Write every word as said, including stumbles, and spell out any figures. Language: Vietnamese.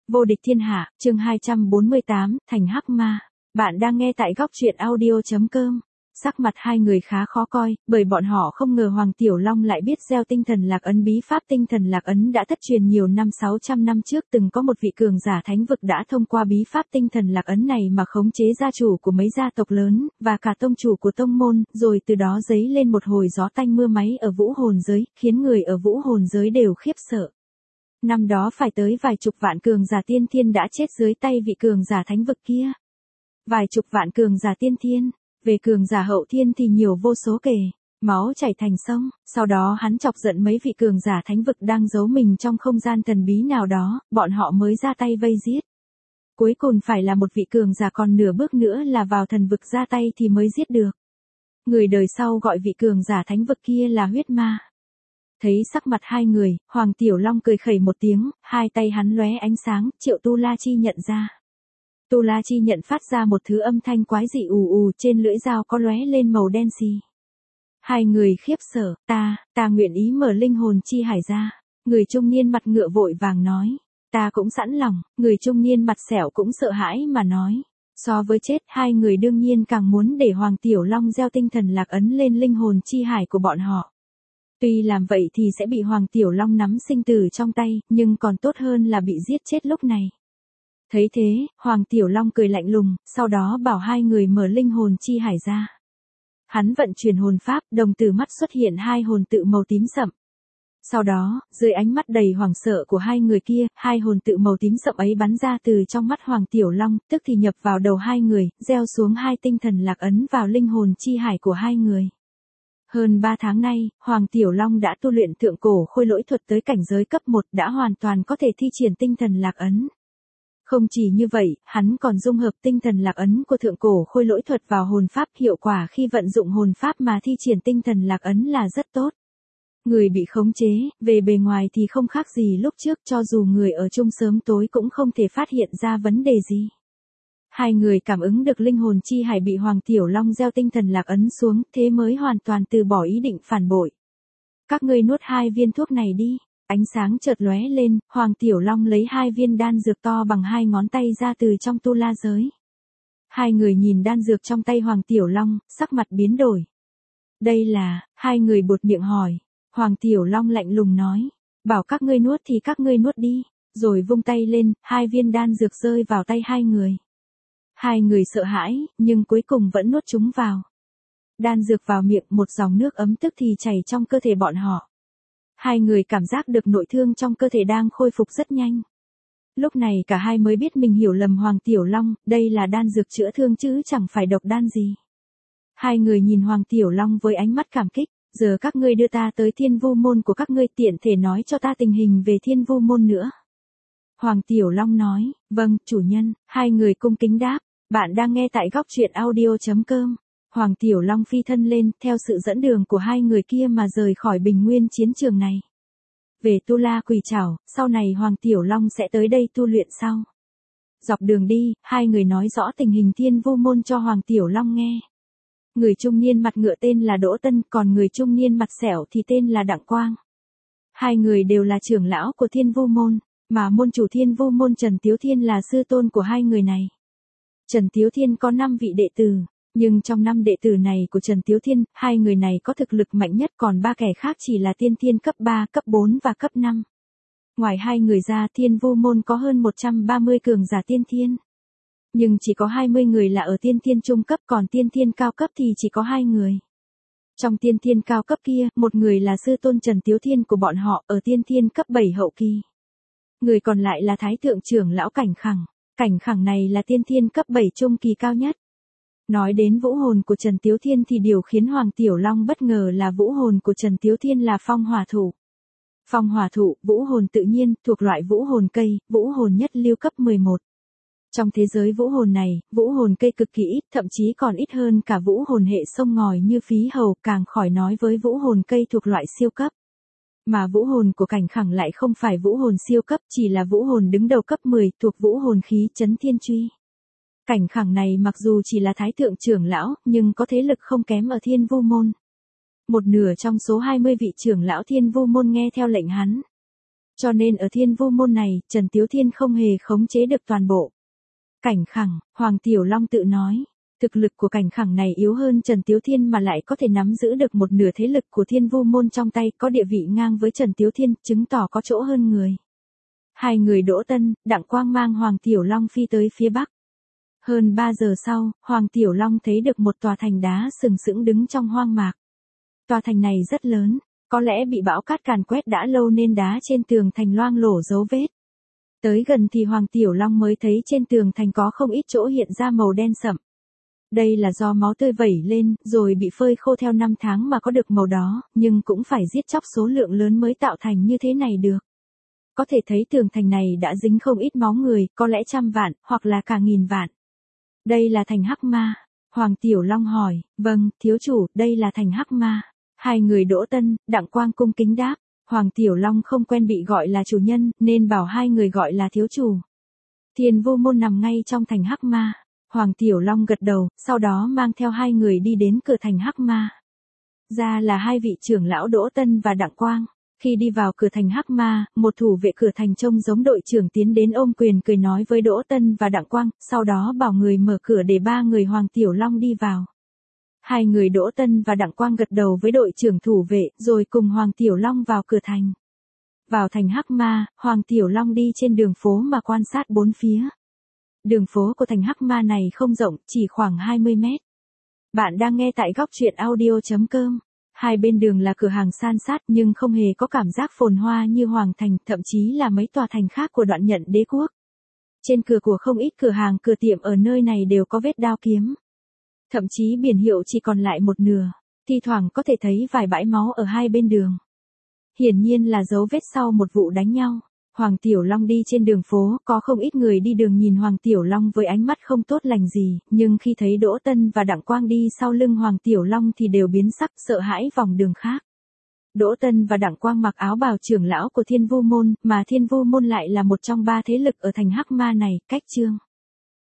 Vô địch thiên hạ, chương hai trăm bốn mươi tám, thành hắc ma. Bạn đang nghe tại góc truyện audio chấm com. Sắc mặt hai người khá khó coi, bởi bọn họ không ngờ Hoàng Tiểu Long lại biết gieo tinh thần lạc ấn. Bí pháp tinh thần lạc ấn đã thất truyền nhiều năm, sáu trăm năm trước từng có một vị cường giả thánh vực đã thông qua bí pháp tinh thần lạc ấn này mà khống chế gia chủ của mấy gia tộc lớn, và cả tông chủ của tông môn, rồi từ đó dấy lên một hồi gió tanh mưa máy ở vũ hồn giới, khiến người ở vũ hồn giới đều khiếp sợ. Năm đó phải tới vài chục vạn cường giả tiên thiên đã chết dưới tay vị cường giả thánh vực kia. Vài chục vạn cường giả tiên thiên, về cường giả hậu thiên thì nhiều vô số kể, máu chảy thành sông. Sau đó hắn chọc giận mấy vị cường giả thánh vực đang giấu mình trong không gian thần bí nào đó, bọn họ mới ra tay vây giết. Cuối cùng phải là một vị cường giả còn nửa bước nữa là vào thần vực ra tay thì mới giết được. Người đời sau gọi vị cường giả thánh vực kia là huyết ma. Thấy sắc mặt hai người, Hoàng Tiểu Long cười khẩy một tiếng, hai tay hắn lóe ánh sáng, Triệu Tu La Chi nhận ra. Tu La Chi nhận phát ra một thứ âm thanh quái dị ù ù, trên lưỡi dao có lóe lên màu đen xì. Hai người khiếp sợ, ta, ta nguyện ý mở linh hồn chi hải ra. Người trung niên mặt ngựa vội vàng nói, ta cũng sẵn lòng. Người trung niên mặt sẹo cũng sợ hãi mà nói. So với chết, hai người đương nhiên càng muốn để Hoàng Tiểu Long gieo tinh thần lạc ấn lên linh hồn chi hải của bọn họ. Tuy làm vậy thì sẽ bị Hoàng Tiểu Long nắm sinh tử trong tay, nhưng còn tốt hơn là bị giết chết lúc này. Thấy thế, Hoàng Tiểu Long cười lạnh lùng, sau đó bảo hai người mở linh hồn chi hải ra. Hắn vận chuyển hồn pháp, đồng tử mắt xuất hiện hai hồn tự màu tím sậm. Sau đó, dưới ánh mắt đầy hoảng sợ của hai người kia, hai hồn tự màu tím sậm ấy bắn ra từ trong mắt Hoàng Tiểu Long, tức thì nhập vào đầu hai người, gieo xuống hai tinh thần lạc ấn vào linh hồn chi hải của hai người. Hơn ba tháng nay, Hoàng Tiểu Long đã tu luyện thượng cổ khôi lỗi thuật tới cảnh giới cấp một, đã hoàn toàn có thể thi triển tinh thần lạc ấn. Không chỉ như vậy, hắn còn dung hợp tinh thần lạc ấn của thượng cổ khôi lỗi thuật vào hồn pháp, hiệu quả khi vận dụng hồn pháp mà thi triển tinh thần lạc ấn là rất tốt. Người bị khống chế, về bề ngoài thì không khác gì lúc trước, cho dù người ở chung sớm tối cũng không thể phát hiện ra vấn đề gì. Hai người cảm ứng được linh hồn chi hải bị Hoàng Tiểu Long gieo tinh thần lạc ấn xuống, thế mới hoàn toàn từ bỏ ý định phản bội. Các ngươi nuốt hai viên thuốc này đi. Ánh sáng chợt lóe lên, Hoàng Tiểu Long lấy hai viên đan dược to bằng hai ngón tay ra từ trong tu la giới. Hai người nhìn đan dược trong tay Hoàng Tiểu Long, sắc mặt biến đổi. Đây là, hai người buột miệng hỏi. Hoàng Tiểu Long lạnh lùng nói, bảo các ngươi nuốt thì các ngươi nuốt đi, rồi vung tay lên, hai viên đan dược rơi vào tay hai người. Hai người sợ hãi, nhưng cuối cùng vẫn nuốt chúng vào. Đan dược vào miệng, một dòng nước ấm tức thì chảy trong cơ thể bọn họ. Hai người cảm giác được nội thương trong cơ thể đang khôi phục rất nhanh. Lúc này cả hai mới biết mình hiểu lầm Hoàng Tiểu Long, đây là đan dược chữa thương chứ chẳng phải độc đan gì. Hai người nhìn Hoàng Tiểu Long với ánh mắt cảm kích, giờ các ngươi đưa ta tới Thiên Vu môn của các ngươi, tiện thể nói cho ta tình hình về Thiên Vu môn nữa. Hoàng Tiểu Long nói, vâng, chủ nhân. Hai người cung kính đáp. Bạn đang nghe tại góc truyện audio chấm com. Hoàng Tiểu Long phi thân lên, theo sự dẫn đường của hai người kia mà rời khỏi bình nguyên chiến trường này. Về Tu La Quỷ Trảo, sau này Hoàng Tiểu Long sẽ tới đây tu luyện sau. Dọc đường đi, hai người nói rõ tình hình Thiên Vu môn cho Hoàng Tiểu Long nghe. Người trung niên mặt ngựa tên là Đỗ Tân, còn người trung niên mặt sẹo thì tên là Đặng Quang. Hai người đều là trưởng lão của Thiên Vu môn, mà môn chủ Thiên Vu môn Trần Tiếu Thiên là sư tôn của hai người này. Trần Tiếu Thiên có năm vị đệ tử, nhưng trong năm đệ tử này của Trần Tiếu Thiên, hai người này có thực lực mạnh nhất, còn ba kẻ khác chỉ là tiên thiên cấp ba, cấp bốn và cấp năm. Ngoài hai người ra, Thiên Vu môn có hơn một trăm ba mươi cường giả tiên thiên. Nhưng chỉ có hai mươi người là ở tiên thiên trung cấp, còn tiên thiên cao cấp thì chỉ có hai người. Trong tiên thiên cao cấp kia, một người là sư tôn Trần Tiếu Thiên của bọn họ, ở tiên thiên cấp bảy hậu kỳ. Người còn lại là Thái thượng trưởng lão Cảnh Khẳng. Cảnh Khẳng này là tiên thiên cấp bảy trung kỳ cao nhất. Nói đến vũ hồn của Trần Tiếu Thiên thì điều khiến Hoàng Tiểu Long bất ngờ là vũ hồn của Trần Tiếu Thiên là phong hỏa thụ. Phong hỏa thụ, vũ hồn tự nhiên, thuộc loại vũ hồn cây, vũ hồn nhất lưu cấp mười một. Trong thế giới vũ hồn này, vũ hồn cây cực kỳ ít, thậm chí còn ít hơn cả vũ hồn hệ sông ngòi như phí hầu, càng khỏi nói với vũ hồn cây thuộc loại siêu cấp. Mà vũ hồn của Cảnh Khẳng lại không phải vũ hồn siêu cấp, chỉ là vũ hồn đứng đầu cấp mười, thuộc vũ hồn khí Chấn Thiên Truy. Cảnh Khẳng này mặc dù chỉ là thái thượng trưởng lão, nhưng có thế lực không kém ở Thiên Vu môn. Một nửa trong số hai mươi vị trưởng lão Thiên Vu môn nghe theo lệnh hắn. Cho nên ở Thiên Vu môn này, Trần Tiếu Thiên không hề khống chế được toàn bộ. Cảnh Khẳng, Hoàng Tiểu Long tự nói, thực lực của Cảnh Khẳng này yếu hơn Trần Tiếu Thiên mà lại có thể nắm giữ được một nửa thế lực của Thiên Vu môn trong tay, có địa vị ngang với Trần Tiếu Thiên, chứng tỏ có chỗ hơn người. Hai người Đỗ Tân, Đặng Quang mang Hoàng Tiểu Long phi tới phía bắc. Hơn ba giờ sau, Hoàng Tiểu Long thấy được một tòa thành đá sừng sững đứng trong hoang mạc. Tòa thành này rất lớn, có lẽ bị bão cát càn quét đã lâu nên đá trên tường thành loang lổ dấu vết. Tới gần thì Hoàng Tiểu Long mới thấy trên tường thành có không ít chỗ hiện ra màu đen sậm. Đây là do máu tươi vẩy lên, rồi bị phơi khô theo năm tháng mà có được màu đó, nhưng cũng phải giết chóc số lượng lớn mới tạo thành như thế này được. Có thể thấy tường thành này đã dính không ít máu người, có lẽ trăm vạn, hoặc là cả nghìn vạn. Đây là thành Hắc Ma. Hoàng Tiểu Long hỏi, vâng, thiếu chủ, đây là thành Hắc Ma. Hai người Đỗ Tân, Đặng Quang cung kính đáp. Hoàng Tiểu Long không quen bị gọi là chủ nhân, nên bảo hai người gọi là thiếu chủ. Thiên Vu môn nằm ngay trong thành Hắc Ma. Hoàng Tiểu Long gật đầu, sau đó mang theo hai người đi đến cửa thành Hắc Ma. Ra là hai vị trưởng lão Đỗ Tân và Đặng Quang. Khi đi vào cửa thành Hắc Ma, một thủ vệ cửa thành trông giống đội trưởng tiến đến ôm quyền cười nói với Đỗ Tân và Đặng Quang, sau đó bảo người mở cửa để ba người Hoàng Tiểu Long đi vào. Hai người Đỗ Tân và Đặng Quang gật đầu với đội trưởng thủ vệ, rồi cùng Hoàng Tiểu Long vào cửa thành. Vào thành Hắc Ma, Hoàng Tiểu Long đi trên đường phố mà quan sát bốn phía. Đường phố của thành Hắc Ma này không rộng, chỉ khoảng hai mươi mét. Bạn đang nghe tại góc truyện audio chấm com. Hai bên đường là cửa hàng san sát nhưng không hề có cảm giác phồn hoa như Hoàng Thành, thậm chí là mấy tòa thành khác của Đoạn Nhận Đế quốc. Trên cửa của không ít cửa hàng cửa tiệm ở nơi này đều có vết đao kiếm. Thậm chí biển hiệu chỉ còn lại một nửa, thi thoảng có thể thấy vài bãi máu ở hai bên đường. Hiển nhiên là dấu vết sau một vụ đánh nhau. Hoàng Tiểu Long đi trên đường phố, có không ít người đi đường nhìn Hoàng Tiểu Long với ánh mắt không tốt lành gì, nhưng khi thấy Đỗ Tân và Đặng Quang đi sau lưng Hoàng Tiểu Long thì đều biến sắc, sợ hãi vòng đường khác. Đỗ Tân và Đặng Quang mặc áo bào trưởng lão của Thiên Vu môn, mà Thiên Vu môn lại là một trong ba thế lực ở thành Hắc Ma này, cách chương.